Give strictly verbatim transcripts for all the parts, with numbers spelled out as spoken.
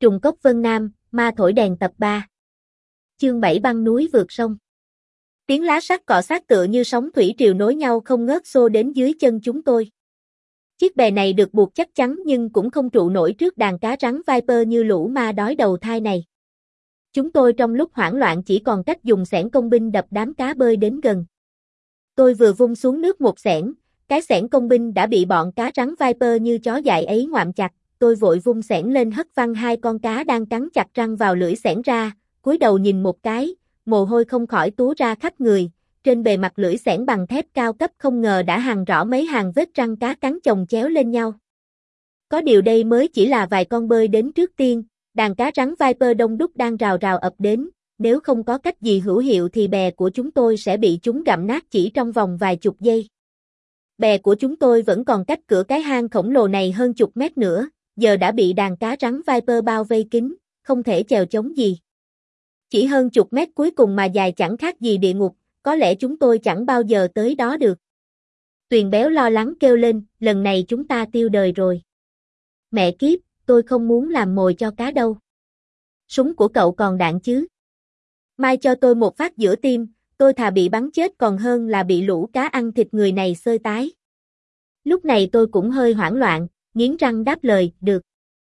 Trùng cốc Vân Nam, ma thổi đèn tập ba. Chương bảy băng núi vượt sông. Tiếng lá sắt cọ sát tựa như sóng thủy triều nối nhau không ngớt xô đến dưới chân chúng tôi. Chiếc bè này được buộc chắc chắn nhưng cũng không trụ nổi trước đàn cá rắn Viper như lũ ma đói đầu thai này. Chúng tôi trong lúc hoảng loạn chỉ còn cách dùng xẻng công binh đập đám cá bơi đến gần. Tôi vừa vung xuống nước một xẻng, cái xẻng công binh đã bị bọn cá rắn Viper như chó dại ấy ngoạm chặt. Tôi vội vung xẻng lên hất văng hai con cá đang cắn chặt răng vào lưỡi xẻng ra, cúi đầu nhìn một cái, mồ hôi không khỏi túa ra khắp người, trên bề mặt lưỡi xẻng bằng thép cao cấp không ngờ đã hằn rõ mấy hàng vết răng cá cắn chồng chéo lên nhau. Có điều đây mới chỉ là vài con bơi đến trước tiên, đàn cá rắn Viper đông đúc đang rào rào ập đến, nếu không có cách gì hữu hiệu thì bè của chúng tôi sẽ bị chúng gặm nát chỉ trong vòng vài chục giây. Bè của chúng tôi vẫn còn cách cửa cái hang khổng lồ này hơn chục mét nữa. Giờ đã bị đàn cá rắn Viper bao vây kín, không thể chèo chống gì. Chỉ hơn chục mét cuối cùng mà dài chẳng khác gì địa ngục, có lẽ chúng tôi chẳng bao giờ tới đó được. Tuyền béo lo lắng kêu lên, lần này chúng ta tiêu đời rồi. Mẹ kiếp, tôi không muốn làm mồi cho cá đâu. Súng của cậu còn đạn chứ? Mai cho tôi một phát giữa tim, tôi thà bị bắn chết còn hơn là bị lũ cá ăn thịt người này xơi tái. Lúc này tôi cũng hơi hoảng loạn. Nghiến răng đáp lời, được.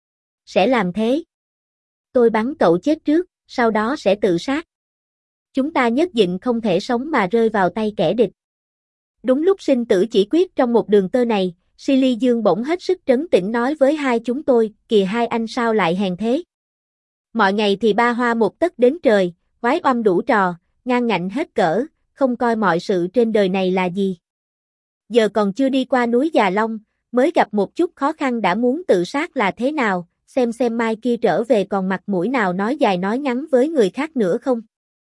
Sẽ làm thế. Tôi bắn cậu chết trước, sau đó sẽ tự sát. Chúng ta nhất định không thể sống mà rơi vào tay kẻ địch. Đúng lúc sinh tử chỉ quyết trong một đường tơ này, Silly Dương bỗng hết sức trấn tĩnh nói với hai chúng tôi, kìa hai anh sao lại hèn thế. Mọi ngày thì ba hoa một tấc đến trời, quái oăm đủ trò, ngang ngạnh hết cỡ, không coi mọi sự trên đời này là gì. Giờ còn chưa đi qua núi Già Long, mới gặp một chút khó khăn đã muốn tự sát là thế nào, xem xem mai kia trở về còn mặt mũi nào nói dài nói ngắn với người khác nữa không.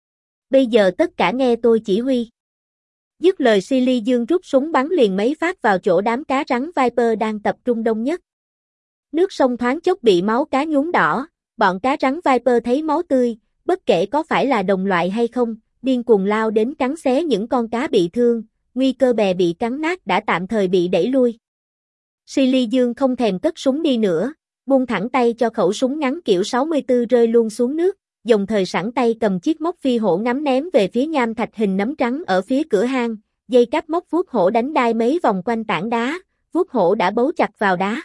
Bây giờ tất cả nghe tôi chỉ huy. Dứt lời Silly Dương rút súng bắn liền mấy phát vào chỗ đám cá rắn Viper đang tập trung đông nhất. Nước sông thoáng chốc bị máu cá nhuốm đỏ, bọn cá rắn Viper thấy máu tươi, bất kể có phải là đồng loại hay không, điên cuồng lao đến cắn xé những con cá bị thương, nguy cơ bè bị cắn nát đã tạm thời bị đẩy lui. Silly Dương không thèm cất súng đi nữa, buông thẳng tay cho khẩu súng ngắn kiểu sáu mươi tư rơi luôn xuống nước, đồng thời sẵn tay cầm chiếc móc phi hổ ngắm ném về phía nham thạch hình nấm trắng ở phía cửa hang, dây cáp móc vuốt hổ đánh đai mấy vòng quanh tảng đá, vuốt hổ đã bấu chặt vào đá.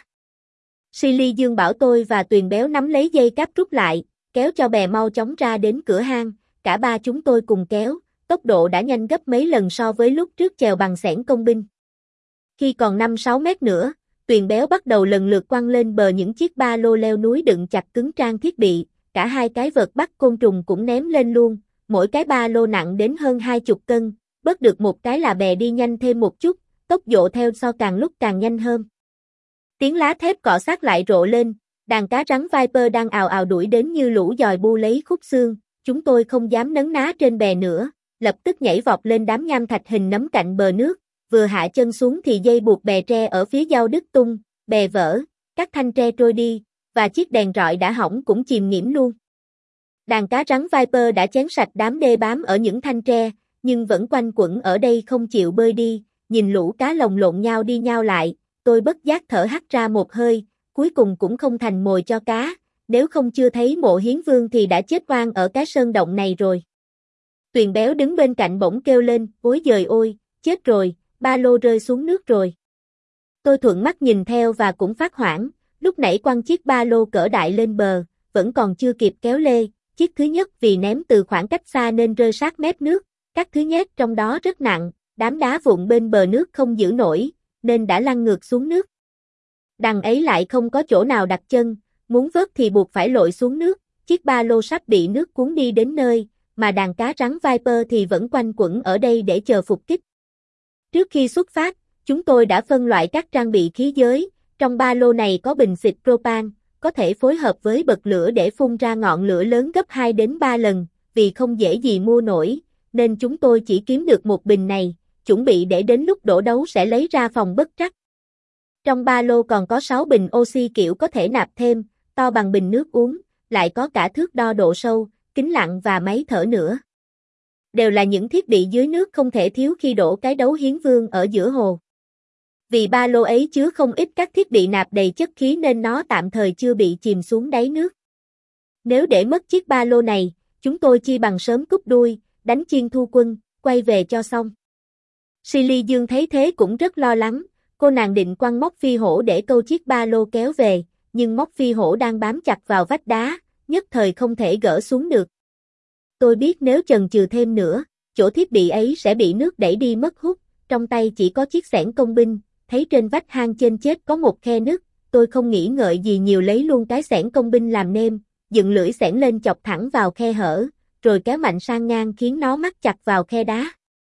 Silly Dương bảo tôi và Tuyền béo nắm lấy dây cáp rút lại, kéo cho bè mau chóng ra đến cửa hang, cả ba chúng tôi cùng kéo, tốc độ đã nhanh gấp mấy lần so với lúc trước chèo bằng xẻng công binh. Khi còn năm sáu mét nữa, Tuyền béo bắt đầu lần lượt quăng lên bờ những chiếc ba lô leo núi đựng chặt cứng trang thiết bị, cả hai cái vợt bắt côn trùng cũng ném lên luôn, mỗi cái ba lô nặng đến hơn hai chục cân, bớt được một cái là bè đi nhanh thêm một chút, tốc độ theo so càng lúc càng nhanh hơn. Tiếng lá thép cọ sát lại rộ lên, đàn cá rắn Viper đang ào ào đuổi đến như lũ dòi bu lấy khúc xương, chúng tôi không dám nấn ná trên bè nữa, lập tức nhảy vọt lên đám nham thạch hình nấm cạnh bờ nước. Vừa hạ chân xuống thì dây buộc bè tre ở phía sau đứt tung, bè vỡ, các thanh tre trôi đi, và chiếc đèn rọi đã hỏng cũng chìm nghiễm luôn. Đàn cá rắn Viper đã chén sạch đám đê bám ở những thanh tre, nhưng vẫn quanh quẩn ở đây không chịu bơi đi, nhìn lũ cá lồng lộn nhau đi nhau lại, tôi bất giác thở hắt ra một hơi, cuối cùng cũng không thành mồi cho cá, nếu không chưa thấy Mộ Hiến Vương thì đã chết oan ở cái sơn động này rồi. Tuyền béo đứng bên cạnh bỗng kêu lên, ối giời ôi, chết rồi. Ba lô rơi xuống nước rồi. Tôi thuận mắt nhìn theo và cũng phát hoảng, lúc nãy quăng chiếc ba lô cỡ đại lên bờ, vẫn còn chưa kịp kéo lê, chiếc thứ nhất vì ném từ khoảng cách xa nên rơi sát mép nước, các thứ nhét trong đó rất nặng, đám đá vụn bên bờ nước không giữ nổi, nên đã lăn ngược xuống nước. Đằng ấy lại không có chỗ nào đặt chân, muốn vớt thì buộc phải lội xuống nước, chiếc ba lô sắp bị nước cuốn đi đến nơi, mà đàn cá rắn Viper thì vẫn quanh quẩn ở đây để chờ phục kích. Trước khi xuất phát, chúng tôi đã phân loại các trang bị khí giới, trong ba lô này có bình xịt propan, có thể phối hợp với bật lửa để phun ra ngọn lửa lớn gấp hai đến ba lần, vì không dễ gì mua nổi, nên chúng tôi chỉ kiếm được một bình này, chuẩn bị để đến lúc đổ đấu sẽ lấy ra phòng bất trắc. Trong ba lô còn có sáu bình oxy kiểu có thể nạp thêm, to bằng bình nước uống, lại có cả thước đo độ sâu, kính lặn và máy thở nữa. Đều là những thiết bị dưới nước không thể thiếu khi đổ cái đấu hiến vương ở giữa hồ. Vì ba lô ấy chứa không ít các thiết bị nạp đầy chất khí nên nó tạm thời chưa bị chìm xuống đáy nước. Nếu để mất chiếc ba lô này, chúng tôi chi bằng sớm cút đuôi, đánh chiên thu quân, quay về cho xong. Silly Dương thấy thế cũng rất lo lắng, cô nàng định quăng móc phi hổ để câu chiếc ba lô kéo về, nhưng móc phi hổ đang bám chặt vào vách đá, nhất thời không thể gỡ xuống được. Tôi biết nếu chần chừ thêm nữa, chỗ thiết bị ấy sẽ bị nước đẩy đi mất hút, trong tay chỉ có chiếc xẻng công binh, thấy trên vách hang trên chết có một khe nứt, tôi không nghĩ ngợi gì nhiều lấy luôn cái xẻng công binh làm nêm, dựng lưỡi xẻng lên chọc thẳng vào khe hở, rồi kéo mạnh sang ngang khiến nó mắc chặt vào khe đá.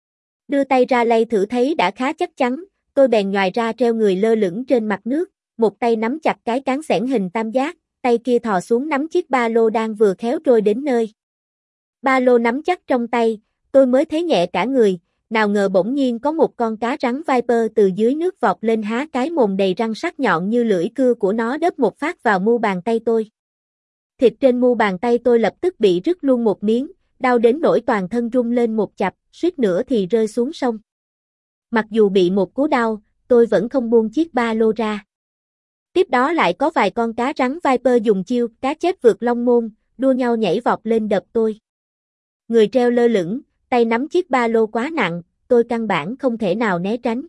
Đưa tay ra lay thử thấy đã khá chắc chắn, tôi bèn nhoài ra treo người lơ lửng trên mặt nước, một tay nắm chặt cái cán xẻng hình tam giác, tay kia thò xuống nắm chiếc ba lô đang vừa khéo trôi đến nơi. Ba lô nắm chắc trong tay, tôi mới thấy nhẹ cả người, nào ngờ bỗng nhiên có một con cá rắn Viper từ dưới nước vọt lên há cái mồm đầy răng sắc nhọn như lưỡi cưa của nó đớp một phát vào mu bàn tay tôi. Thịt trên mu bàn tay tôi lập tức bị rứt luôn một miếng, đau đến nỗi toàn thân rung lên một chập, suýt nữa thì rơi xuống sông. Mặc dù bị một cú đau, tôi vẫn không buông chiếc ba lô ra. Tiếp đó lại có vài con cá rắn Viper dùng chiêu cá chép vượt long môn, đua nhau nhảy vọt lên đập tôi. Người treo lơ lửng, tay nắm chiếc ba lô quá nặng, tôi căn bản không thể nào né tránh.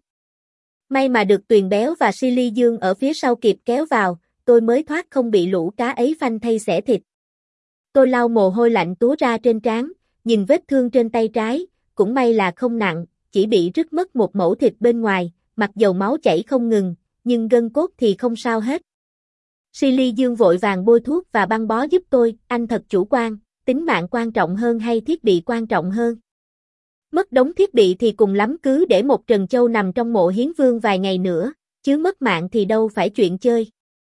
May mà được Tuyền Béo và Silly Dương ở phía sau kịp kéo vào, tôi mới thoát không bị lũ cá ấy phanh thây xẻ thịt. Tôi lau mồ hôi lạnh túa ra trên trán, nhìn vết thương trên tay trái, cũng may là không nặng, chỉ bị rứt mất một mẩu thịt bên ngoài, mặc dầu máu chảy không ngừng, nhưng gân cốt thì không sao hết. Silly Dương vội vàng bôi thuốc và băng bó giúp tôi, anh thật chủ quan, tính mạng quan trọng hơn hay thiết bị quan trọng hơn? Mất đống thiết bị thì cùng lắm cứ để một Trần Châu nằm trong mộ Hiến Vương vài ngày nữa, chứ mất mạng thì đâu phải chuyện chơi.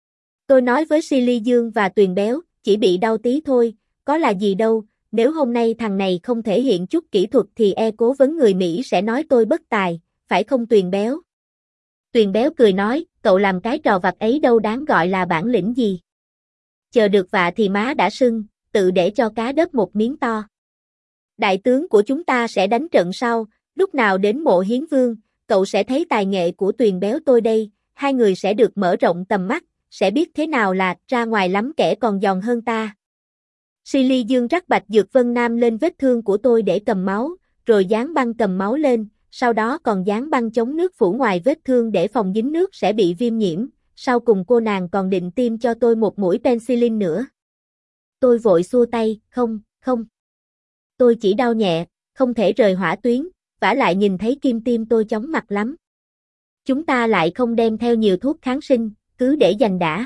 Tôi nói với Silly Dương và Tuyền Béo, chỉ bị đau tí thôi, có là gì đâu, nếu hôm nay thằng này không thể hiện chút kỹ thuật thì e cố vấn người Mỹ sẽ nói tôi bất tài, phải không Tuyền Béo? Tuyền Béo cười nói, cậu làm cái trò vặt ấy đâu đáng gọi là bản lĩnh gì. Chờ được vạ thì má đã sưng, tự để cho cá đớp một miếng to. Đại tướng của chúng ta sẽ đánh trận sau, lúc nào đến mộ Hiến Vương, cậu sẽ thấy tài nghệ của Tuyền Béo tôi đây, hai người sẽ được mở rộng tầm mắt, sẽ biết thế nào là ra ngoài lắm kẻ còn giòn hơn ta. Silly Dương rắc bạch dược Vân Nam lên vết thương của tôi để cầm máu, rồi dán băng cầm máu lên, sau đó còn dán băng chống nước phủ ngoài vết thương để phòng dính nước sẽ bị viêm nhiễm, sau cùng cô nàng còn định tiêm cho tôi một mũi penicillin nữa. Tôi vội xua tay, không, không. Tôi chỉ đau nhẹ, không thể rời hỏa tuyến, vả lại nhìn thấy kim tim tôi chóng mặt lắm. Chúng ta lại không đem theo nhiều thuốc kháng sinh, cứ để dành đã.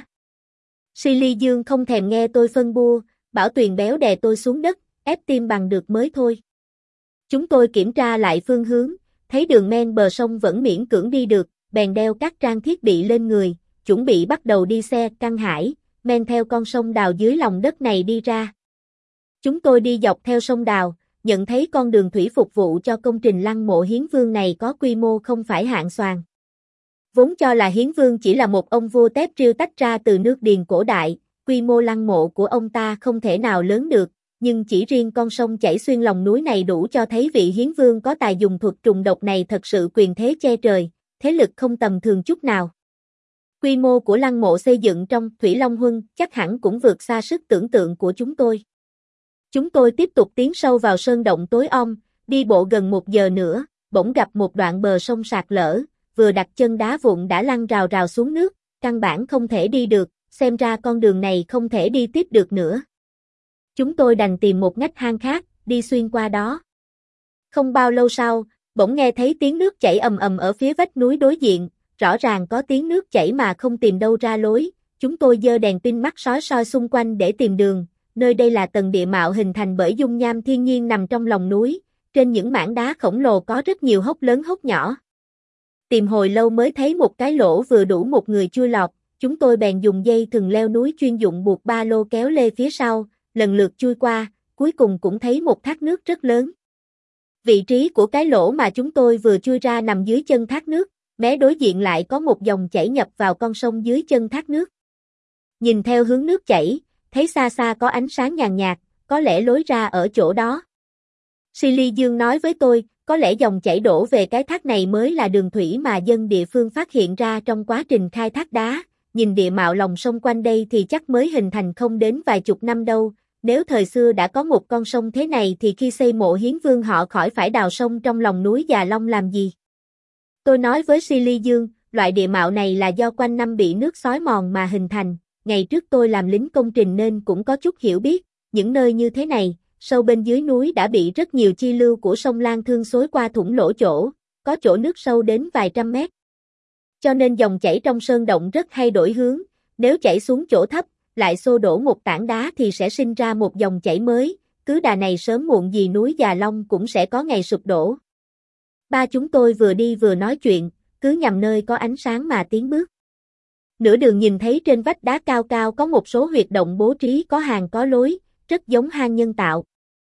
Silly Dương không thèm nghe tôi phân bua, bảo Tuyền Béo đè tôi xuống đất, ép tim bằng được mới thôi. Chúng tôi kiểm tra lại phương hướng, thấy đường men bờ sông vẫn miễn cưỡng đi được, bèn đeo các trang thiết bị lên người, chuẩn bị bắt đầu đi xe căng hải, men theo con sông đào dưới lòng đất này đi ra. Chúng tôi đi dọc theo sông đào, nhận thấy con đường thủy phục vụ cho công trình lăng mộ Hiến Vương này có quy mô không phải hạng xoàn. Vốn cho là Hiến Vương chỉ là một ông vua tép triêu tách ra từ nước Điền cổ đại, quy mô lăng mộ của ông ta không thể nào lớn được, nhưng chỉ riêng con sông chảy xuyên lòng núi này đủ cho thấy vị Hiến Vương có tài dùng thuật trùng độc này thật sự quyền thế che trời, thế lực không tầm thường chút nào. Quy mô của lăng mộ xây dựng trong Thủy Long Huân chắc hẳn cũng vượt xa sức tưởng tượng của chúng tôi. Chúng tôi tiếp tục tiến sâu vào sơn động tối om, đi bộ gần một giờ nữa, bỗng gặp một đoạn bờ sông sạt lở, vừa đặt chân đá vụn đã lăn rào rào xuống nước, căn bản không thể đi được, xem ra con đường này không thể đi tiếp được nữa. Chúng tôi đành tìm một ngách hang khác, đi xuyên qua đó. Không bao lâu sau, bỗng nghe thấy tiếng nước chảy ầm ầm ở phía vách núi đối diện, rõ ràng có tiếng nước chảy mà không tìm đâu ra lối, chúng tôi giơ đèn pin mắt sói soi xung quanh để tìm đường, nơi đây là tầng địa mạo hình thành bởi dung nham thiên nhiên nằm trong lòng núi, trên những mảng đá khổng lồ có rất nhiều hốc lớn hốc nhỏ. Tìm hồi lâu mới thấy một cái lỗ vừa đủ một người chui lọt, chúng tôi bèn dùng dây thừng leo núi chuyên dụng buộc ba lô kéo lê phía sau, lần lượt chui qua, cuối cùng cũng thấy một thác nước rất lớn. Vị trí của cái lỗ mà chúng tôi vừa chui ra nằm dưới chân thác nước, mé đối diện lại có một dòng chảy nhập vào con sông dưới chân thác nước. Nhìn theo hướng nước chảy, thấy xa xa có ánh sáng nhàn nhạt, có lẽ lối ra ở chỗ đó. Silly Dương nói với tôi, có lẽ dòng chảy đổ về cái thác này mới là đường thủy mà dân địa phương phát hiện ra trong quá trình khai thác đá, nhìn địa mạo lòng sông quanh đây thì chắc mới hình thành không đến vài chục năm đâu, nếu thời xưa đã có một con sông thế này thì khi xây mộ hiến vương họ khỏi phải đào sông trong lòng núi Già Long làm gì. Tôi nói với Silly Dương, loại địa mạo này là do quanh năm bị nước xói mòn mà hình thành, ngày trước tôi làm lính công trình nên cũng có chút hiểu biết, những nơi như thế này, sâu bên dưới núi đã bị rất nhiều chi lưu của sông Lan Thương xối qua thủng lỗ chỗ, có chỗ nước sâu đến vài trăm mét. Cho nên dòng chảy trong sơn động rất hay đổi hướng, nếu chảy xuống chỗ thấp, lại xô đổ một tảng đá thì sẽ sinh ra một dòng chảy mới, cứ đà này sớm muộn gì núi Già Long cũng sẽ có ngày sụp đổ. Ba chúng tôi vừa đi vừa nói chuyện, cứ nhằm nơi có ánh sáng mà tiến bước. Nửa đường nhìn thấy trên vách đá cao cao có một số huyệt động bố trí có hàng có lối, rất giống hang nhân tạo.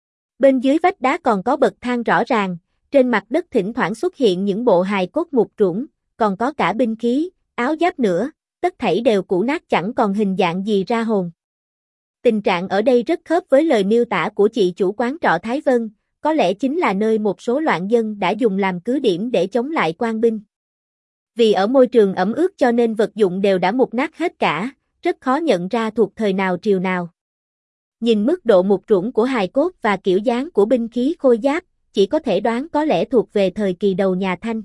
Bên dưới vách đá còn có bậc thang rõ ràng, trên mặt đất thỉnh thoảng xuất hiện những bộ hài cốt mục rỗng, còn có cả binh khí, áo giáp nữa, tất thảy đều cũ nát chẳng còn hình dạng gì ra hồn. Tình trạng ở đây rất khớp với lời miêu tả của chị chủ quán trọ Thái Vân, có lẽ chính là nơi một số loạn dân đã dùng làm cứ điểm để chống lại quan binh. Vì ở môi trường ẩm ướt cho nên vật dụng đều đã mục nát hết cả, rất khó nhận ra thuộc thời nào triều nào. Nhìn mức độ mục rỗng của hài cốt và kiểu dáng của binh khí khôi giáp, chỉ có thể đoán có lẽ thuộc về thời kỳ đầu nhà Thanh.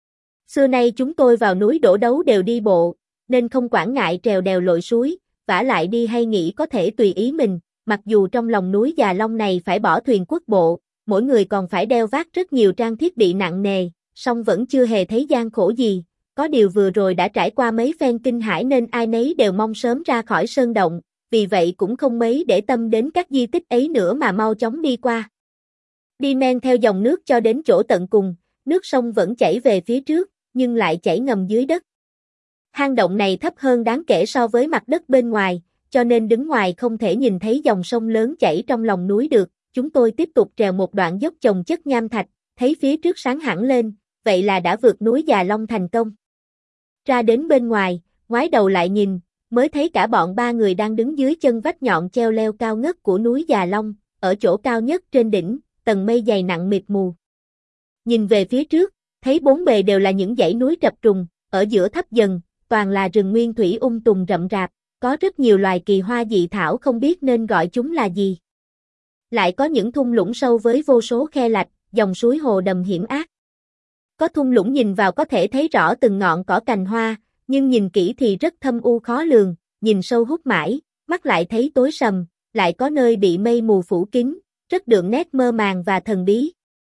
Xưa nay chúng tôi vào núi Đổ Đấu đều đi bộ, nên không quản ngại trèo đèo lội suối, vả lại đi hay nghỉ có thể tùy ý mình, mặc dù trong lòng núi Già Long này phải bỏ thuyền quốc bộ, mỗi người còn phải đeo vác rất nhiều trang thiết bị nặng nề, song vẫn chưa hề thấy gian khổ gì, có điều vừa rồi đã trải qua mấy phen kinh hãi nên ai nấy đều mong sớm ra khỏi sơn động, vì vậy cũng không mấy để tâm đến các di tích ấy nữa mà mau chóng đi qua. Đi men theo dòng nước cho đến chỗ tận cùng, nước sông vẫn chảy về phía trước, nhưng lại chảy ngầm dưới đất. Hang động này thấp hơn đáng kể so với mặt đất bên ngoài, cho nên đứng ngoài không thể nhìn thấy dòng sông lớn chảy trong lòng núi được. Chúng tôi tiếp tục trèo một đoạn dốc chồng chất nham thạch, thấy phía trước sáng hẳn lên, vậy là đã vượt núi Già Long thành công. Ra đến bên ngoài, ngoái đầu lại nhìn, mới thấy cả bọn ba người đang đứng dưới chân vách nhọn treo leo cao ngất của núi Già Long, ở chỗ cao nhất trên đỉnh, tầng mây dày nặng mịt mù. Nhìn về phía trước, thấy bốn bề đều là những dãy núi trập trùng, ở giữa thấp dần, toàn là rừng nguyên thủy um tùm rậm rạp, có rất nhiều loài kỳ hoa dị thảo không biết nên gọi chúng là gì. Lại có những thung lũng sâu với vô số khe lạch, dòng suối hồ đầm hiểm ác. Có thung lũng nhìn vào có thể thấy rõ từng ngọn cỏ cành hoa, nhưng nhìn kỹ thì rất thâm u khó lường, nhìn sâu hút mãi, mắt lại thấy tối sầm, lại có nơi bị mây mù phủ kín, rất đượm nét mơ màng và thần bí.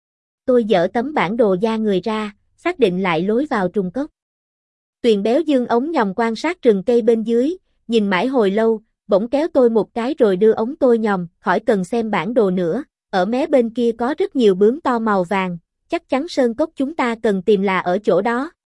Tôi dở tấm bản đồ da người ra, xác định lại lối vào trùng cốc. Tuyền béo dương ống nhòm quan sát rừng cây bên dưới, nhìn mãi hồi lâu, bỗng kéo tôi một cái rồi đưa ống tôi nhòm, khỏi cần xem bản đồ nữa, ở mé bên kia có rất nhiều bướm to màu vàng, chắc chắn sơn cốc chúng ta cần tìm là ở chỗ đó.